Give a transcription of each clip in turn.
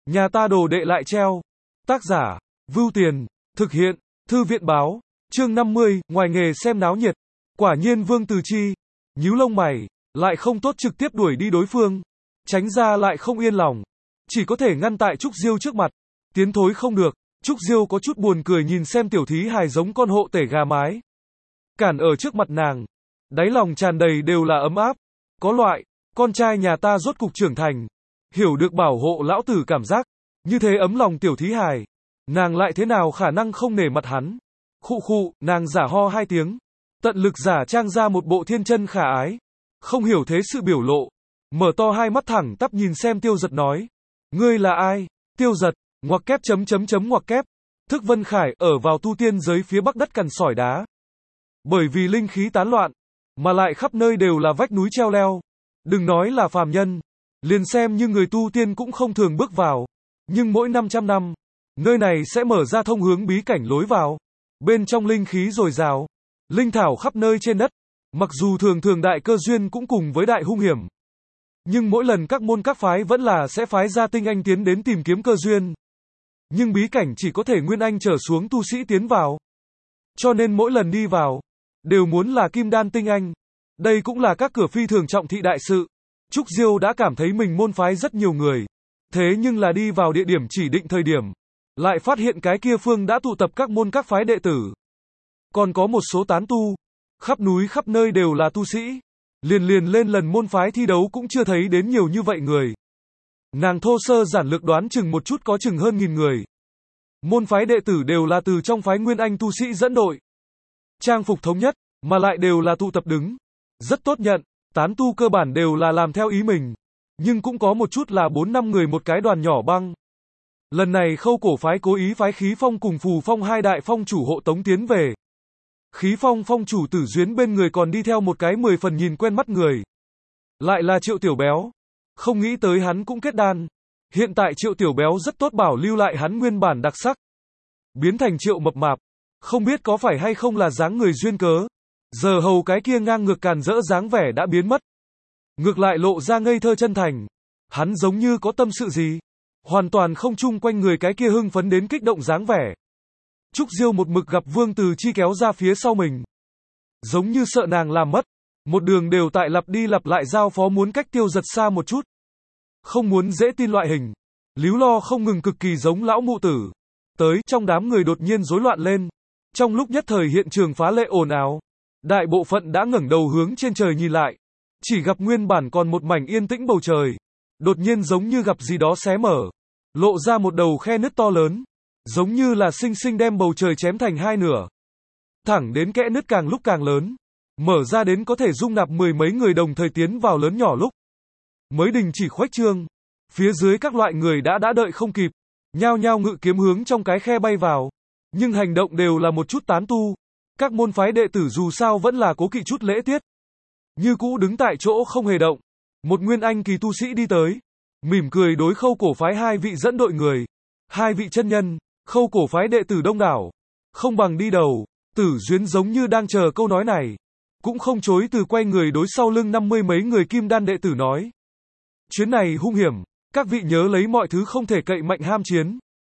Nhà ta đồ đệ lại treo. Tác giả, Vưu Tiền, thực hiện, Thư viện báo, chương 50, ngoài nghề xem náo nhiệt. Quả nhiên Vương Từ Chi, nhíu lông mày, lại không tốt trực tiếp đuổi đi đối phương. Tránh ra lại không yên lòng. Chỉ có thể ngăn tại Trúc Diêu trước mặt. Tiến thối không được. Trúc Diêu có chút buồn cười nhìn xem tiểu thí hài giống con hộ tể gà mái. Cản ở trước mặt nàng. Đáy lòng tràn đầy đều là ấm áp. Có loại, con trai nhà ta rốt cục trưởng thành. Hiểu được bảo hộ lão tử cảm giác. Như thế ấm lòng tiểu thí hài. Nàng lại thế nào khả năng không nể mặt hắn. Khụ khụ, nàng giả ho hai tiếng. Tận lực giả trang ra một bộ thiên chân khả ái. Không hiểu thế sự biểu lộ. Mở to hai mắt thẳng tắp nhìn xem Tiêu Giật nói. Ngươi là ai? Tiêu Giật, ngoặc kép ngoặc kép. Thức Vân Khải ở vào tu tiên giới phía bắc đất cằn sỏi đá. Bởi vì linh khí tán loạn, mà lại khắp nơi đều là vách núi treo leo. Đừng nói là phàm nhân, liền xem như người tu tiên cũng không thường bước vào. Nhưng mỗi 500 năm, nơi này sẽ mở ra thông hướng bí cảnh lối vào. Bên trong linh khí dồi dào, linh thảo khắp nơi trên đất. Mặc dù thường thường đại cơ duyên cũng cùng với đại hung hiểm. Nhưng mỗi lần các môn các phái vẫn là sẽ phái ra tinh anh tiến đến tìm kiếm cơ duyên. Nhưng bí cảnh chỉ có thể nguyên anh trở xuống tu sĩ tiến vào. Cho nên mỗi lần đi vào, đều muốn là kim đan tinh anh. Đây cũng là các cửa phi thường trọng thị đại sự. Trúc Diêu đã cảm thấy mình môn phái rất nhiều người. Thế nhưng là đi vào địa điểm chỉ định thời điểm. Lại phát hiện cái kia phương đã tụ tập các môn các phái đệ tử. Còn có một số tán tu. Khắp núi khắp nơi đều là tu sĩ. Liền lên lần môn phái thi đấu cũng chưa thấy đến nhiều như vậy người. Nàng thô sơ giản lược đoán chừng một chút có chừng hơn 1000 người. Môn phái đệ tử đều là từ trong phái Nguyên Anh tu sĩ dẫn đội. Trang phục thống nhất, mà lại đều là tụ tập đứng. Rất tốt nhận, tán tu cơ bản đều là làm theo ý mình. Nhưng cũng có một chút là 4-5 người một cái đoàn nhỏ băng. Lần này Khâu Cổ phái cố ý phái Khí Phong cùng Phù Phong hai đại phong chủ hộ tống tiến về. Khí Phong phong chủ Tử Duyến bên người còn đi theo một cái 10 phần nhìn quen mắt người. Lại là Triệu Tiểu Béo. Không nghĩ tới hắn cũng kết đan. Hiện tại Triệu Tiểu Béo rất tốt bảo lưu lại hắn nguyên bản đặc sắc. Biến thành Triệu Mập Mạp. Không biết có phải hay không là dáng người duyên cớ. Giờ hầu cái kia ngang ngược càn rỡ dáng vẻ đã biến mất. Ngược lại lộ ra ngây thơ chân thành. Hắn giống như có tâm sự gì. Hoàn toàn không chung quanh người cái kia hưng phấn đến kích động dáng vẻ. Trúc Diêu một mực gặp Vương Từ Chi kéo ra phía sau mình. Giống như sợ nàng làm mất. Một đường đều tại lặp đi lặp lại giao phó muốn cách Tiêu Giật xa một chút. Không muốn dễ tin loại hình. Líu lo không ngừng cực kỳ giống lão mụ tử. Tới, trong đám người đột nhiên rối loạn lên. Trong lúc nhất thời hiện trường phá lệ ồn ào. Đại bộ phận đã ngẩng đầu hướng trên trời nhìn lại. Chỉ gặp nguyên bản còn một mảnh yên tĩnh bầu trời. Đột nhiên giống như gặp gì đó xé mở. Lộ ra một đầu khe nứt to lớn. Giống như là sinh sinh đem bầu trời chém thành hai nửa. Thẳng đến kẽ nứt càng lúc càng lớn. Mở ra đến có thể dung nạp 10 mấy người đồng thời tiến vào lớn nhỏ lúc. Mới đình chỉ khuếch trương. Phía dưới các loại người đã đợi không kịp. Nhao nhao ngự kiếm hướng trong cái khe bay vào. Nhưng hành động đều là một chút tán tu. Các môn phái đệ tử dù sao vẫn là cố kỵ chút lễ tiết. Như cũ đứng tại chỗ không hề động. Một nguyên anh kỳ tu sĩ đi tới. Mỉm cười đối Khâu Cổ phái hai vị dẫn đội người. Hai vị chân nhân. Khâu Cổ phái đệ tử đông đảo. Không bằng đi đầu. Tử Duyến giống như đang chờ câu nói này. Cũng không chối từ quay người đối sau lưng 50 mấy người kim đan đệ tử nói. Chuyến này hung hiểm. Các vị nhớ lấy mọi thứ không thể cậy mạnh ham chiến.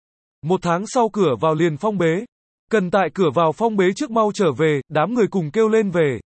1 tháng sau cửa vào liền phong bế. Cần tại cửa vào phong bế trước mau trở về. Đám người cùng kêu lên về.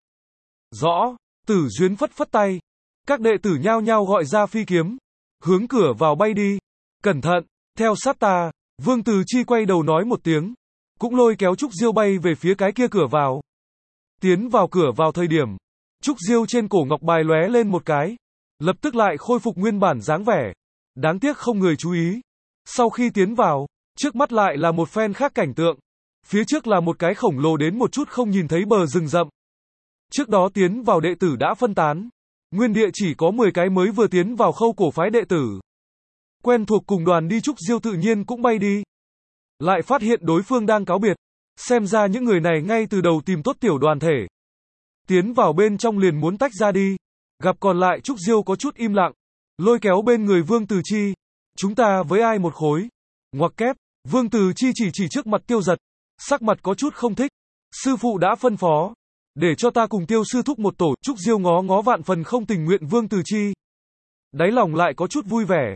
Rõ. Tử Duyến phất phất tay. Các đệ tử nhao nhao gọi ra phi kiếm. Hướng cửa vào bay đi. Cẩn thận. Theo sát ta. Vương Từ Chi quay đầu nói một tiếng. Cũng lôi kéo Trúc Diêu bay về phía cái kia cửa vào. Tiến vào cửa vào thời điểm. Trúc Diêu trên cổ ngọc bài lóe lên một cái. Lập tức lại khôi phục nguyên bản dáng vẻ. Đáng tiếc không người chú ý. Sau khi tiến vào, trước mắt lại là một phen khác cảnh tượng. Phía trước là một cái khổng lồ đến một chút không nhìn thấy bờ rừng rậm. Trước đó tiến vào đệ tử đã phân tán. Nguyên địa chỉ có 10 cái mới vừa tiến vào Khâu Cổ phái đệ tử. Quen thuộc cùng đoàn đi Trúc Diêu tự nhiên cũng bay đi. Lại phát hiện đối phương đang cáo biệt. Xem ra những người này ngay từ đầu tìm tốt tiểu đoàn thể. Tiến vào bên trong liền muốn tách ra đi. Gặp còn lại Trúc Diêu có chút im lặng. Lôi kéo bên người Vương Từ Chi. Chúng ta với ai một khối? Ngoặc kép. Vương Từ Chi chỉ trước mặt Tiêu Giật. Sắc mặt có chút không thích. Sư phụ đã phân phó. Để cho ta cùng Tiêu sư thúc một tổ. Trúc Diêu ngó vạn phần không tình nguyện Vương Từ Chi. Đáy lòng lại có chút vui vẻ.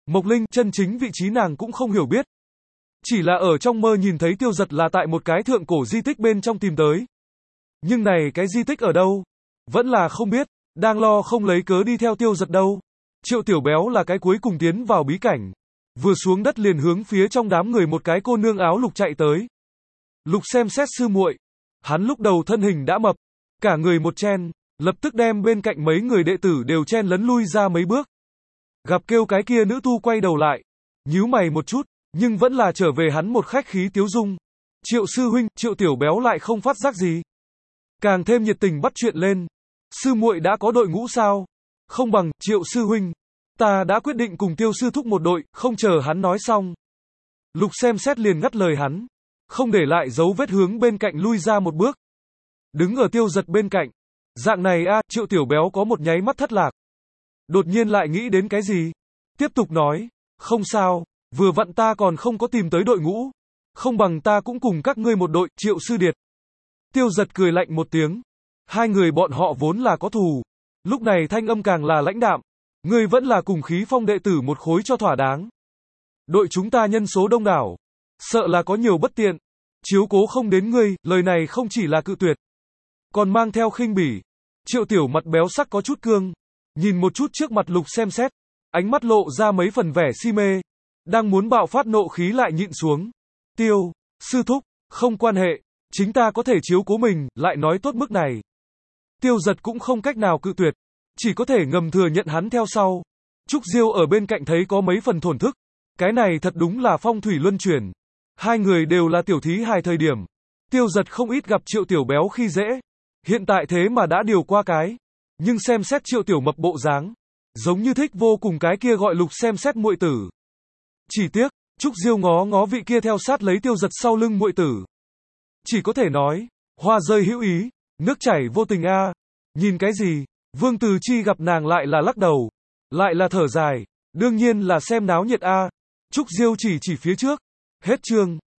Mộc Linh, chân chính vị trí nàng cũng không hiểu biết. Chỉ là ở trong mơ nhìn thấy Tiêu Giật là tại một cái thượng cổ di tích bên trong tìm tới. Nhưng này cái di tích ở đâu? Vẫn là không biết, đang lo không lấy cớ đi theo Tiêu Giật đâu. Triệu Tiểu Béo là cái cuối cùng tiến vào bí cảnh. Vừa xuống đất liền hướng phía trong đám người một cái cô nương áo lục chạy tới. Lục xem xét sư muội. Hắn lúc đầu thân hình đã mập, cả người một chen, lập tức đem bên cạnh mấy người đệ tử đều chen lấn lui ra mấy bước. Gặp kêu cái kia nữ tu quay đầu lại, nhíu mày một chút, nhưng vẫn là trở về hắn một khách khí tiếu dung. Triệu sư huynh, Triệu Tiểu Béo lại không phát giác gì. Càng thêm nhiệt tình bắt chuyện lên. Sư muội đã có đội ngũ sao? Không bằng, Triệu sư huynh. Ta đã quyết định cùng Tiêu sư thúc một đội, không chờ hắn nói xong. Lục xem xét liền ngắt lời hắn. Không để lại dấu vết hướng bên cạnh lui ra một bước. Đứng ở Tiêu Giật bên cạnh. Dạng này a, Triệu Tiểu Béo có một nháy mắt thất lạc. Đột nhiên lại nghĩ đến cái gì? Tiếp tục nói. Không sao, vừa vặn ta còn không có tìm tới đội ngũ. Không bằng ta cũng cùng các ngươi một đội, Triệu sư điệt. Tiêu Giật cười lạnh một tiếng. Hai người bọn họ vốn là có thù. Lúc này thanh âm càng là lãnh đạm. Ngươi vẫn là cùng Khí Phong đệ tử một khối cho thỏa đáng. Đội chúng ta nhân số đông đảo. Sợ là có nhiều bất tiện. Chiếu cố không đến ngươi, lời này không chỉ là cự tuyệt. Còn mang theo khinh bỉ. Triệu Tiểu mặt béo sắc có chút cương. Nhìn một chút trước mặt Lục xem xét. Ánh mắt lộ ra mấy phần vẻ si mê. Đang muốn bạo phát nộ khí lại nhịn xuống. Tiêu, sư thúc, không quan hệ. Chính ta có thể chiếu cố mình, lại nói tốt mức này. Tiêu Giật cũng không cách nào cự tuyệt. Chỉ có thể ngầm thừa nhận hắn theo sau. Trúc Diêu ở bên cạnh thấy có mấy phần thổn thức. Cái này thật đúng là phong thủy luân chuyển. Hai người đều là tiểu thí hài thời điểm. Tiêu Giật không ít gặp Triệu Tiểu Béo khi dễ. Hiện tại thế mà đã điều qua cái. Nhưng xem xét Triệu Tiểu mập bộ dáng. Giống như thích vô cùng cái kia gọi Lục xem xét muội tử. Chỉ tiếc, Trúc Diêu ngó ngó vị kia theo sát lấy Tiêu Giật sau lưng muội tử. Chỉ có thể nói, hoa rơi hữu ý, nước chảy vô tình a. Nhìn cái gì? Vương Từ Chi gặp nàng lại là lắc đầu, lại là thở dài, đương nhiên là xem náo nhiệt a. Trúc Diêu chỉ phía trước. Hết chương.